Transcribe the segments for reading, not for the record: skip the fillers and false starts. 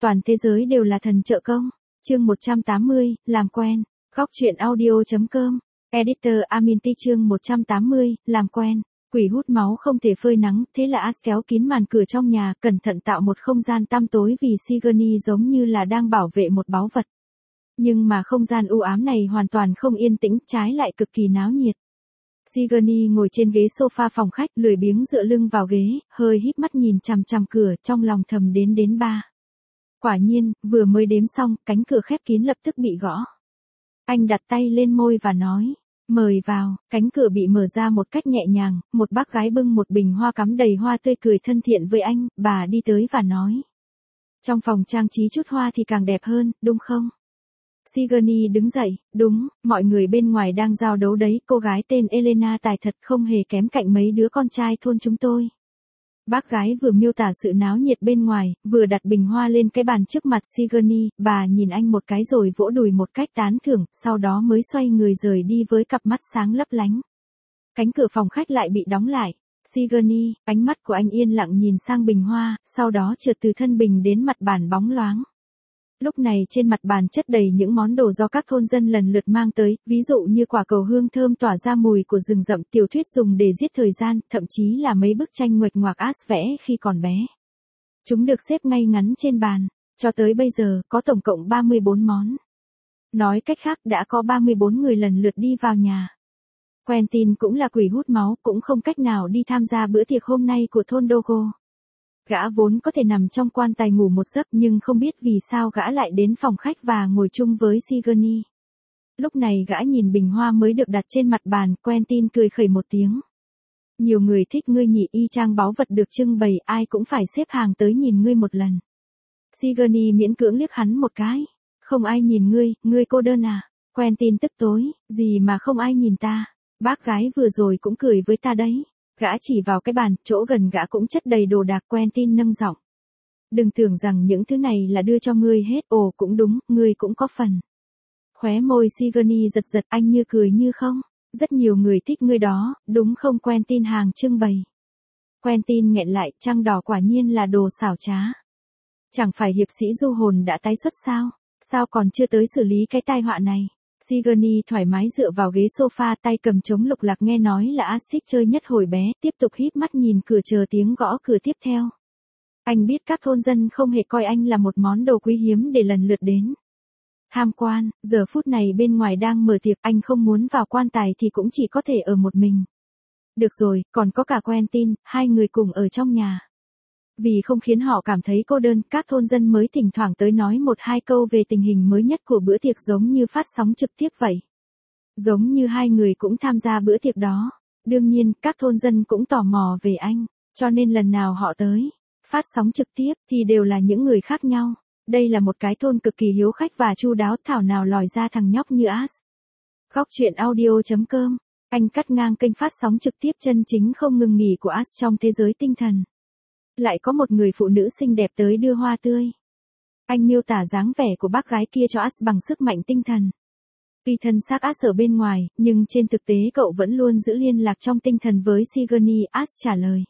toàn thế giới đều là thần trợ công. Chương 180, làm quen. Góc truyện audio.com. Editor Aminti chương 180, làm quen. Quỷ hút máu không thể phơi nắng, thế là Ash kéo kín màn cửa trong nhà, cẩn thận tạo một không gian tăm tối vì Sigourney giống như là đang bảo vệ một báu vật. Nhưng mà không gian u ám này hoàn toàn không yên tĩnh, trái lại cực kỳ náo nhiệt. Sigourney ngồi trên ghế sofa phòng khách, lười biếng dựa lưng vào ghế, hơi híp mắt nhìn chằm chằm cửa, trong lòng thầm đến 3. Quả nhiên, vừa mới đếm xong, cánh cửa khép kín lập tức bị gõ. Anh đặt tay lên môi và nói, mời vào. Cánh cửa bị mở ra một cách nhẹ nhàng, một bác gái bưng một bình hoa cắm đầy hoa tươi cười thân thiện với anh, bà đi tới và nói. Trong phòng trang trí chút hoa thì càng đẹp hơn, đúng không? Sigourney đứng dậy, đúng, mọi người bên ngoài đang giao đấu đấy, cô gái tên Elena tài thật không hề kém cạnh mấy đứa con trai thôn chúng tôi. Bác gái vừa miêu tả sự náo nhiệt bên ngoài, vừa đặt bình hoa lên cái bàn trước mặt Sigourney, bà nhìn anh một cái rồi vỗ đùi một cách tán thưởng, sau đó mới xoay người rời đi với cặp mắt sáng lấp lánh. Cánh cửa phòng khách lại bị đóng lại. Sigourney, ánh mắt của anh yên lặng nhìn sang bình hoa, sau đó trượt từ thân bình đến mặt bàn bóng loáng. Lúc này trên mặt bàn chất đầy những món đồ do các thôn dân lần lượt mang tới, ví dụ như quả cầu hương thơm tỏa ra mùi của rừng rậm, tiểu thuyết dùng để giết thời gian, thậm chí là mấy bức tranh nguệch ngoạc Ash vẽ khi còn bé. Chúng được xếp ngay ngắn trên bàn, cho tới bây giờ có tổng cộng 34 món. Nói cách khác đã có 34 người lần lượt đi vào nhà. Quentin cũng là quỷ hút máu, cũng không cách nào đi tham gia bữa tiệc hôm nay của thôn Dogo. Gã vốn có thể nằm trong quan tài ngủ một giấc nhưng không biết vì sao gã lại đến phòng khách và ngồi chung với Sigourney. Lúc này gã nhìn bình hoa mới được đặt trên mặt bàn, Quentin cười khẩy một tiếng. Nhiều người thích ngươi nhỉ, y chang báu vật được trưng bày, ai cũng phải xếp hàng tới nhìn ngươi một lần. Sigourney miễn cưỡng liếc hắn một cái. Không ai nhìn ngươi cô đơn à? Quentin tức tối, gì mà không ai nhìn ta? Bác gái vừa rồi cũng cười với ta đấy. Gã chỉ vào cái bàn, chỗ gần gã cũng chất đầy đồ đạc. Quentin nâng giọng. Đừng tưởng rằng những thứ này là đưa cho ngươi hết, ồ cũng đúng, ngươi cũng có phần. Khóe môi Sigourney giật giật, anh như cười như không. Rất nhiều người thích ngươi đó, đúng không? Quentin hàng trưng bày. Quentin nghẹn lại, trăng đỏ quả nhiên là đồ xảo trá. Chẳng phải hiệp sĩ du hồn đã tái xuất sao? Sao còn chưa tới xử lý cái tai họa này? Sigourney thoải mái dựa vào ghế sofa, tay cầm trống lục lạc, nghe nói là Ash chơi nhất hồi bé, tiếp tục híp mắt nhìn cửa chờ tiếng gõ cửa tiếp theo. Anh biết các thôn dân không hề coi anh là một món đồ quý hiếm để lần lượt đến tham quan, giờ phút này bên ngoài đang mở tiệc, anh không muốn vào quan tài thì cũng chỉ có thể ở một mình. Được rồi, còn có cả Quentin, hai người cùng ở trong nhà. Vì không khiến họ cảm thấy cô đơn, các thôn dân mới thỉnh thoảng tới nói một hai câu về tình hình mới nhất của bữa tiệc giống như phát sóng trực tiếp vậy. Giống như hai người cũng tham gia bữa tiệc đó. Đương nhiên, các thôn dân cũng tò mò về anh, cho nên lần nào họ tới phát sóng trực tiếp thì đều là những người khác nhau. Đây là một cái thôn cực kỳ hiếu khách và chu đáo, thảo nào lòi ra thằng nhóc như Ash. Góc truyện audio.com. Anh cắt ngang kênh phát sóng trực tiếp chân chính không ngừng nghỉ của Ash trong thế giới tinh thần. Lại có một người phụ nữ xinh đẹp tới đưa hoa tươi. Anh miêu tả dáng vẻ của bác gái kia cho Ash bằng sức mạnh tinh thần. Tuy thân xác Ash ở bên ngoài, nhưng trên thực tế cậu vẫn luôn giữ liên lạc trong tinh thần với Sigourney. Ash trả lời.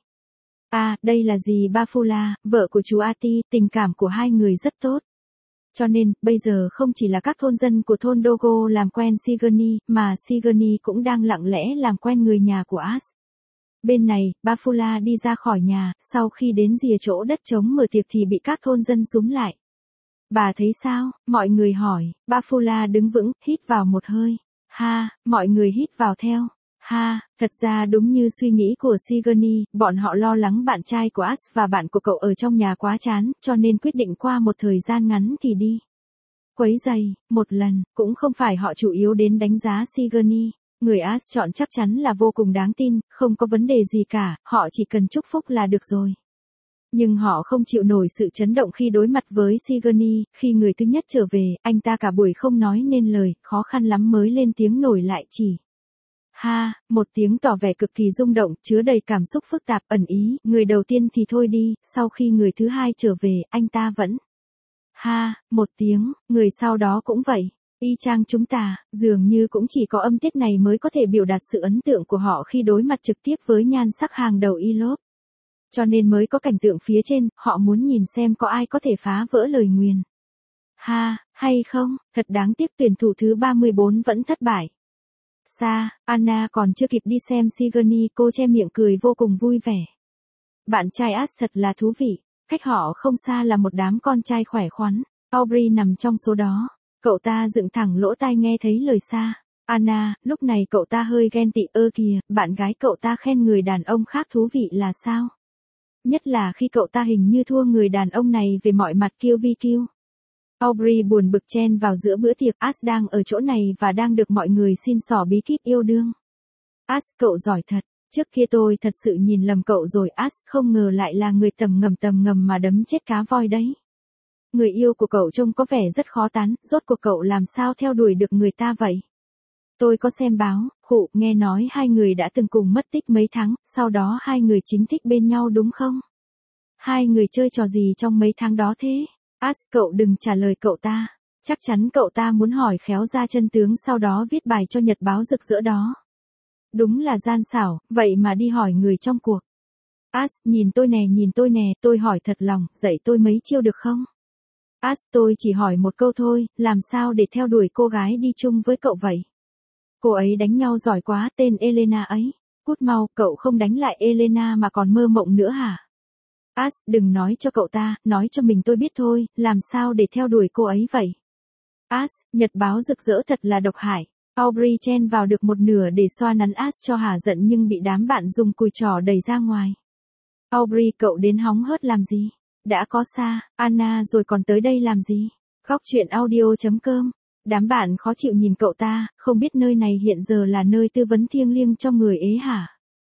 À, đây là dì Bafula, vợ của chú Ati, tình cảm của hai người rất tốt. Cho nên, bây giờ không chỉ là các thôn dân của thôn Dogo làm quen Sigourney, mà Sigourney cũng đang lặng lẽ làm quen người nhà của Ash. Bên này, Bafula đi ra khỏi nhà, sau khi đến rìa chỗ đất trống mở tiệc thì bị các thôn dân xúm lại. Bà thấy sao? Mọi người hỏi. Bafula đứng vững, hít vào một hơi. Ha, mọi người hít vào theo. Ha, thật ra đúng như suy nghĩ của Sigourney, bọn họ lo lắng bạn trai của Ash và bạn của cậu ở trong nhà quá chán, cho nên quyết định qua một thời gian ngắn thì đi quấy giày một lần, cũng không phải họ chủ yếu đến đánh giá Sigourney. Người Ash chọn chắc chắn là vô cùng đáng tin, không có vấn đề gì cả, họ chỉ cần chúc phúc là được rồi. Nhưng họ không chịu nổi sự chấn động khi đối mặt với Sigourney, khi người thứ nhất trở về, anh ta cả buổi không nói nên lời, khó khăn lắm mới lên tiếng nổi lại chỉ. Ha, một tiếng tỏ vẻ cực kỳ rung động, chứa đầy cảm xúc phức tạp, ẩn ý, người đầu tiên thì thôi đi, sau khi người thứ hai trở về, anh ta vẫn. Ha, một tiếng, người sau đó cũng vậy. Y chang chúng ta, dường như cũng chỉ có âm tiết này mới có thể biểu đạt sự ấn tượng của họ khi đối mặt trực tiếp với nhan sắc hàng đầu Elop. Cho nên mới có cảnh tượng phía trên, họ muốn nhìn xem có ai có thể phá vỡ lời nguyền. Ha, hay không, thật đáng tiếc tuyển thủ thứ 34 vẫn thất bại. Anna còn chưa kịp đi xem Sigourney, cô che miệng cười vô cùng vui vẻ. Bạn trai Ash thật là thú vị, cách họ không xa là một đám con trai khỏe khoắn, Aubrey nằm trong số đó. Cậu ta dựng thẳng lỗ tai nghe thấy lời Anna, lúc này cậu ta hơi ghen tị, kìa, bạn gái cậu ta khen người đàn ông khác thú vị là sao? Nhất là khi cậu ta hình như thua người đàn ông này về mọi mặt QVQ. Aubrey buồn bực chen vào giữa bữa tiệc, Ash đang ở chỗ này và đang được mọi người xin xỏ bí kíp yêu đương. Ash, cậu giỏi thật, trước kia tôi thật sự nhìn lầm cậu rồi Ash, không ngờ lại là người tầm ngầm mà đấm chết cá voi đấy. Người yêu của cậu trông có vẻ rất khó tán, rốt cuộc cậu làm sao theo đuổi được người ta vậy? Tôi có xem báo, nghe nói hai người đã từng cùng mất tích mấy tháng, sau đó hai người chính thức bên nhau đúng không? Hai người chơi trò gì trong mấy tháng đó thế? Ash, cậu đừng trả lời cậu ta. Chắc chắn cậu ta muốn hỏi khéo ra chân tướng sau đó viết bài cho nhật báo rực rỡ đó. Đúng là gian xảo, vậy mà đi hỏi người trong cuộc. Ash, nhìn tôi nè, tôi hỏi thật lòng, dạy tôi mấy chiêu được không? Ash, tôi chỉ hỏi một câu thôi, làm sao để theo đuổi cô gái đi chung với cậu vậy? Cô ấy đánh nhau giỏi quá, tên Elena ấy. Cút mau, cậu không đánh lại Elena mà còn mơ mộng nữa hả? Ash, đừng nói cho cậu ta, nói cho mình tôi biết thôi, làm sao để theo đuổi cô ấy vậy? Ash, nhật báo rực rỡ thật là độc hại. Aubrey chen vào được một nửa để xoa nắn Ash cho hả giận nhưng bị đám bạn dùng cùi trỏ đẩy ra ngoài. Aubrey, cậu đến hóng hớt làm gì? Đã có Anna rồi còn tới đây làm gì? Góc chuyện audio.com. Đám bạn khó chịu nhìn cậu ta, không biết nơi này hiện giờ là nơi tư vấn thiêng liêng cho người ế hả?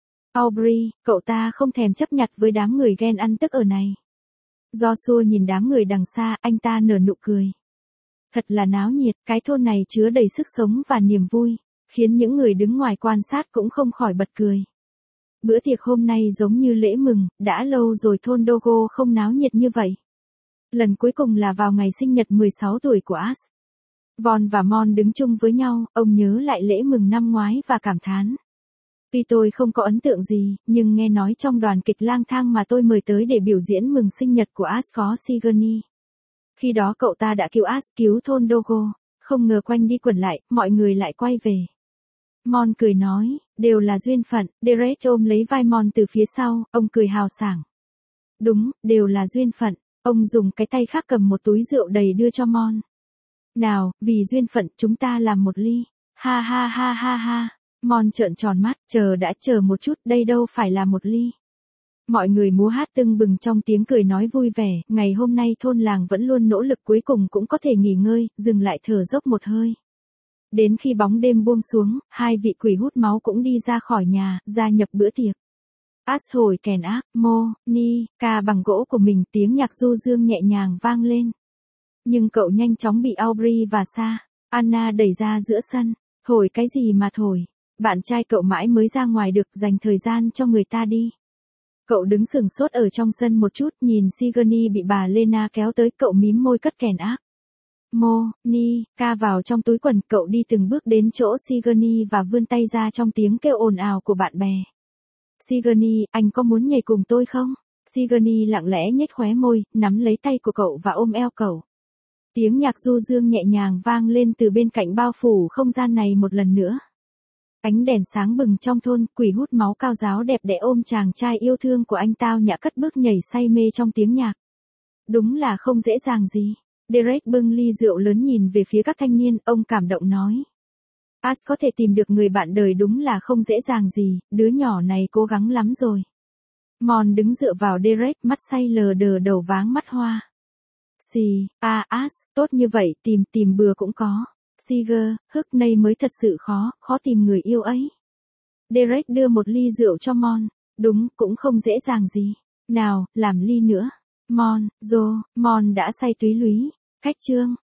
Aubrey, cậu ta không thèm chấp nhặt với đám người ghen ăn tức ở này. Joshua nhìn đám người đằng xa, anh ta nở nụ cười. Thật là náo nhiệt, cái thôn này chứa đầy sức sống và niềm vui, khiến những người đứng ngoài quan sát cũng không khỏi bật cười. Bữa tiệc hôm nay giống như lễ mừng, đã lâu rồi thôn Dogo không náo nhiệt như vậy. Lần cuối cùng là vào ngày sinh nhật 16 tuổi của Ash. Von và Mon đứng chung với nhau, ông nhớ lại lễ mừng năm ngoái và cảm thán. Tuy tôi không có ấn tượng gì, nhưng nghe nói trong đoàn kịch lang thang mà tôi mời tới để biểu diễn mừng sinh nhật của Ash có Sigourney. Khi đó cậu ta đã cứu Ash, cứu thôn Dogo, không ngờ quanh đi quẩn lại, mọi người lại quay về. Mon cười nói, đều là duyên phận, Derek ôm lấy vai Mon từ phía sau, ông cười hào sảng. Đúng, đều là duyên phận, ông dùng cái tay khác cầm một túi rượu đầy đưa cho Mon. Nào, vì duyên phận chúng ta làm một ly, ha ha ha ha ha. Mon trợn tròn mắt, chờ một chút, đây đâu phải là một ly. Mọi người múa hát tưng bừng trong tiếng cười nói vui vẻ, ngày hôm nay thôn làng vẫn luôn nỗ lực cuối cùng cũng có thể nghỉ ngơi, dừng lại thở dốc một hơi. Đến khi bóng đêm buông xuống, hai vị quỷ hút máu cũng đi ra khỏi nhà, gia nhập bữa tiệc. Ash hồi kèn ác, ca bằng gỗ của mình, tiếng nhạc du dương nhẹ nhàng vang lên. Nhưng cậu nhanh chóng bị Aubrey và Anna đẩy ra giữa sân. Thổi cái gì mà thổi? Bạn trai cậu mãi mới ra ngoài được, dành thời gian cho người ta đi. Cậu đứng sừng sốt ở trong sân một chút, nhìn Sigourney bị bà Lena kéo tới, cậu mím môi cất kèn ác. ca vào trong túi quần, cậu đi từng bước đến chỗ Sigourney và vươn tay ra trong tiếng kêu ồn ào của bạn bè. Sigourney, anh có muốn nhảy cùng tôi không? Sigourney lặng lẽ nhếch khóe môi, nắm lấy tay của cậu và ôm eo cậu. Tiếng nhạc du dương nhẹ nhàng vang lên từ bên cạnh, bao phủ không gian này một lần nữa. Ánh đèn sáng bừng trong thôn, quỷ hút máu cao giáo đẹp đẽ ôm chàng trai yêu thương của anh tao nhã cất bước nhảy say mê trong tiếng nhạc. Đúng là không dễ dàng gì. Derek bưng ly rượu lớn nhìn về phía các thanh niên, ông cảm động nói. Ash có thể tìm được người bạn đời đúng là không dễ dàng gì, đứa nhỏ này cố gắng lắm rồi. Mon đứng dựa vào Derek, mắt say lờ đờ, đầu váng mắt hoa. Ash, tốt như vậy, tìm bừa cũng có. Nay mới thật sự khó tìm người yêu ấy. Derek đưa một ly rượu cho Mon. Đúng, cũng không dễ dàng gì. Nào, làm ly nữa. Mon đã say túy lúy. Khách chương.